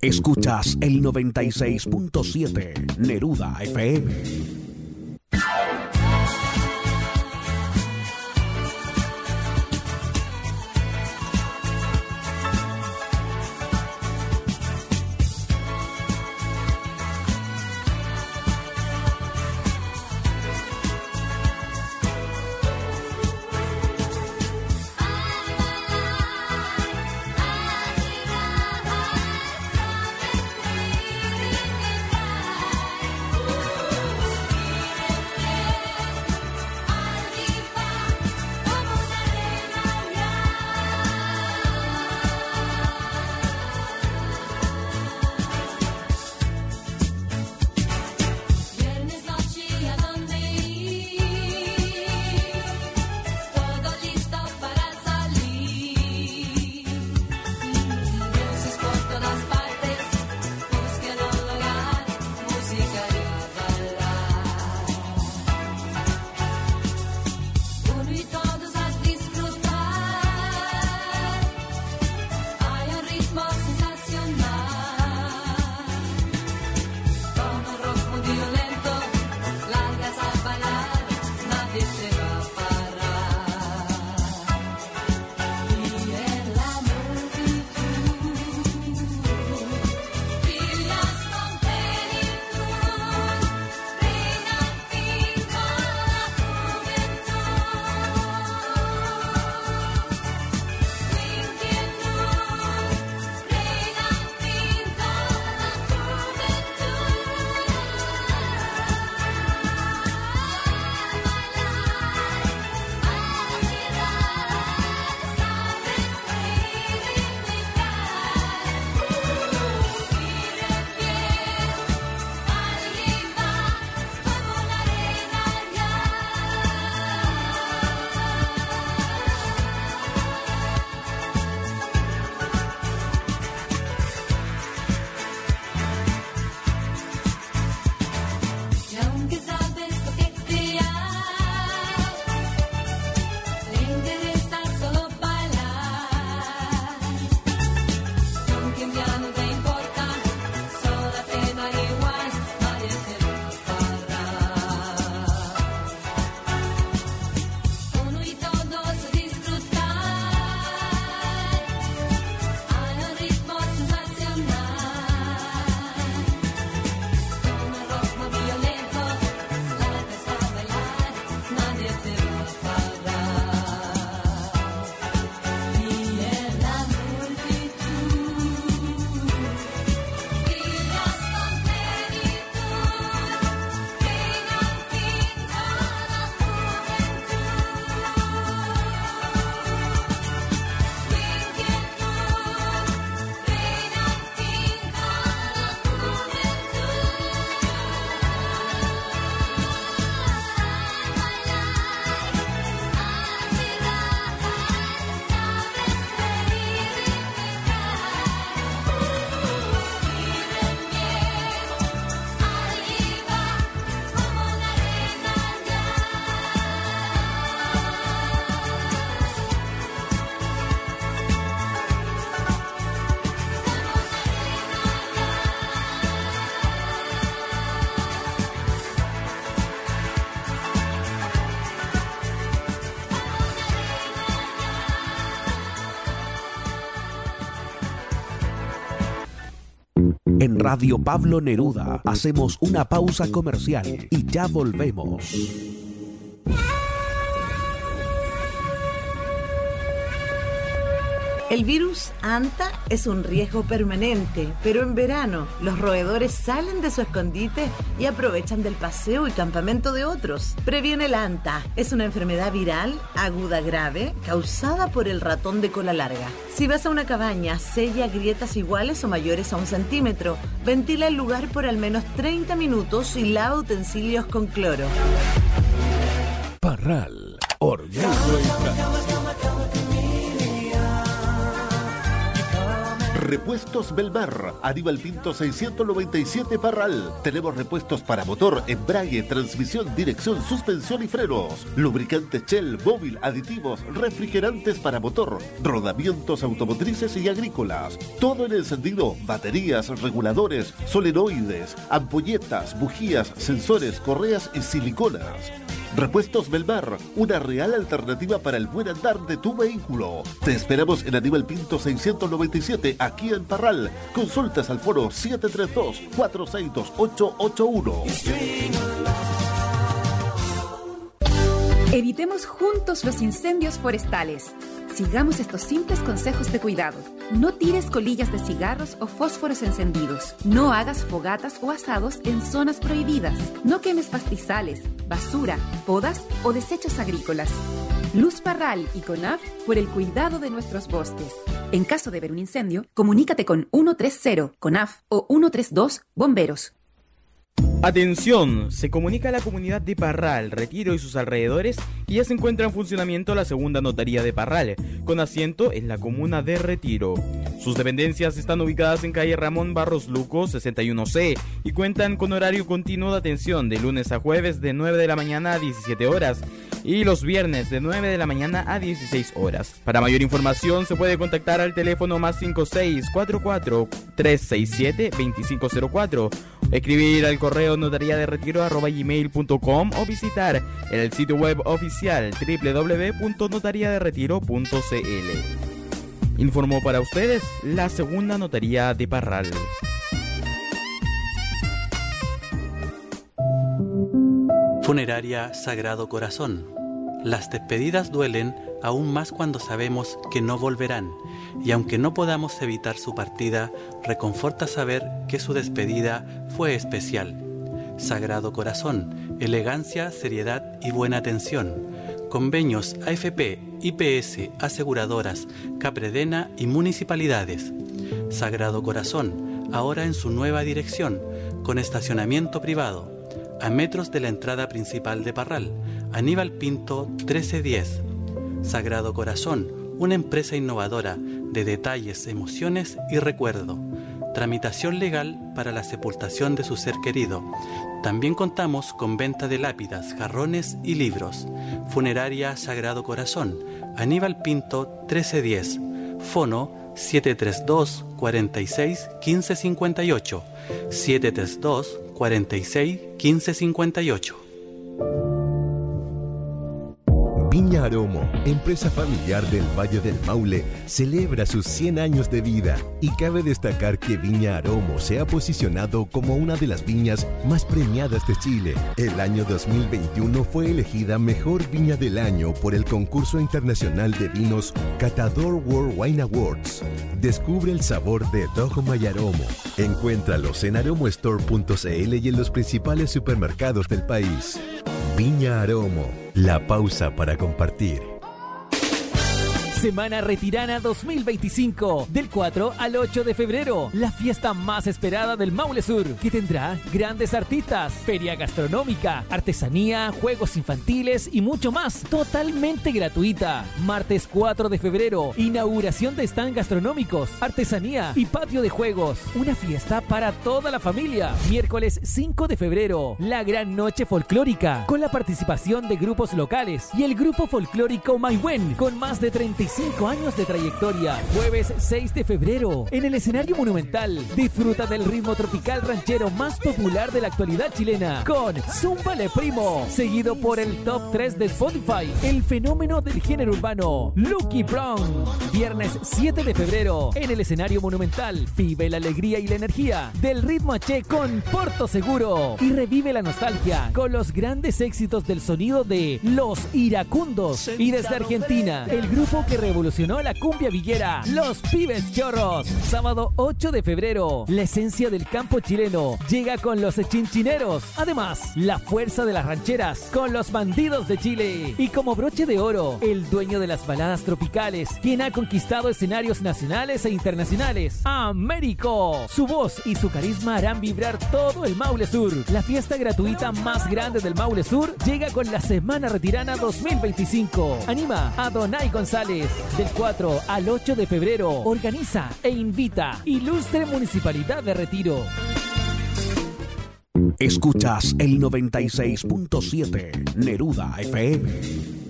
Escuchas el 96.7 Neruda FM. En Radio Pablo Neruda hacemos una pausa comercial y ya volvemos. El virus ANTA es un riesgo permanente, pero en verano los roedores salen de su escondite y aprovechan del paseo y campamento de otros. Previene el ANTA. Es una enfermedad viral aguda grave causada por el ratón de cola larga. Si vas a una cabaña, sella grietas iguales o mayores a 1 centímetro, ventila el lugar por al menos 30 minutos y lava utensilios con cloro. Parral, orgullo y tradición. Repuestos Belmar, Aníbal Pinto 697 Parral. Tenemos repuestos para motor, embrague, transmisión, dirección, suspensión y frenos. Lubricantes Shell, móvil, aditivos, refrigerantes para motor, rodamientos automotrices y agrícolas. Todo en encendido, baterías, reguladores, solenoides, ampolletas, bujías, sensores, correas y siliconas. Repuestos Belmar, una real alternativa para el buen andar de tu vehículo. Te esperamos en Aníbal Pinto 697, aquí en Parral. Consultas al foro 732-462-881. Evitemos juntos los incendios forestales. Sigamos estos simples consejos de cuidado. No tires colillas de cigarros o fósforos encendidos. No hagas fogatas o asados en zonas prohibidas. No quemes pastizales, basura, podas o desechos agrícolas. Luz Parral y CONAF por el cuidado de nuestros bosques. En caso de ver un incendio, comunícate con 130 CONAF o 132 Bomberos. Atención, se comunica a la comunidad de Parral, Retiro y sus alrededores que ya se encuentra en funcionamiento la segunda notaría de Parral, con asiento en la comuna de Retiro. Sus dependencias están ubicadas en calle Ramón Barros Luco, 61C, y cuentan con horario continuo de atención de lunes a jueves de 9 de la mañana a 17 horas y los viernes de 9 de la mañana a 16 horas. Para mayor información se puede contactar al teléfono +5644 367 2504, escribir al correo notariaderetiro@gmail.com o visitar el sitio web oficial www.notariaderetiro.cl. Informó para ustedes la segunda notaría de Parral. Funeraria Sagrado Corazón. Las despedidas duelen aún más cuando sabemos que no volverán, y aunque no podamos evitar su partida, reconforta saber que su despedida fue especial. Sagrado Corazón, elegancia, seriedad y buena atención. Convenios AFP, IPS, aseguradoras, Capredena y municipalidades. Sagrado Corazón, ahora en su nueva dirección, con estacionamiento privado, a metros de la entrada principal de Parral, Aníbal Pinto 1310. Sagrado Corazón, una empresa innovadora de detalles, emociones y recuerdo. Tramitación legal para la sepultación de su ser querido. También contamos con venta de lápidas, jarrones y libros. Funeraria Sagrado Corazón, Aníbal Pinto 1310. Fono 732 46 1558. 732 46 1558. Viña Aromo, empresa familiar del Valle del Maule, celebra sus 100 años de vida y cabe destacar que Viña Aromo se ha posicionado como una de las viñas más premiadas de Chile. El año 2021 fue elegida Mejor Viña del Año por el concurso internacional de vinos Catador World Wine Awards. Descubre el sabor de Dogma y Aromo. Encuéntralos en aromostore.cl y en los principales supermercados del país. Viña Aromo, la pausa para compartir. Semana Retirana 2025, del 4 al 8 de febrero, la fiesta más esperada del Maule Sur, que tendrá grandes artistas, feria gastronómica, artesanía, juegos infantiles y mucho más, totalmente gratuita. Martes 4 de febrero, inauguración de stand gastronómicos, artesanía y patio de juegos, una fiesta para toda la familia. Miércoles 5 de febrero, la gran noche folclórica, con la participación de grupos locales y el grupo folclórico Maihuen, con más de 35 años de trayectoria. Jueves 6 de febrero, en el escenario Monumental, disfruta del ritmo tropical ranchero más popular de la actualidad chilena, con Zúmbale Primo, seguido por el top 3 de Spotify, el fenómeno del género urbano, Lucky Brown. Viernes 7 de febrero, en el escenario Monumental, vive la alegría y la energía del ritmo H con Porto Seguro y revive la nostalgia con los grandes éxitos del sonido de Los Iracundos. Y desde Argentina, el grupo que revolucionó la cumbia villera, Los Pibes Chorros. Sábado 8 de febrero, la esencia del campo chileno llega con los Chinchineros. Además, la fuerza de las rancheras con los Bandidos de Chile. Y como broche de oro, el dueño de las baladas tropicales, quien ha conquistado escenarios nacionales e internacionales, Américo. Su voz y su carisma harán vibrar todo el Maule Sur. La fiesta gratuita más grande del Maule Sur llega con la Semana Retirana 2025. Anima a Donay González. Reyes. Del 4 al 8 de febrero. Organiza e invita Ilustre Municipalidad de Retiro. Escuchas el 96.7 Neruda FM.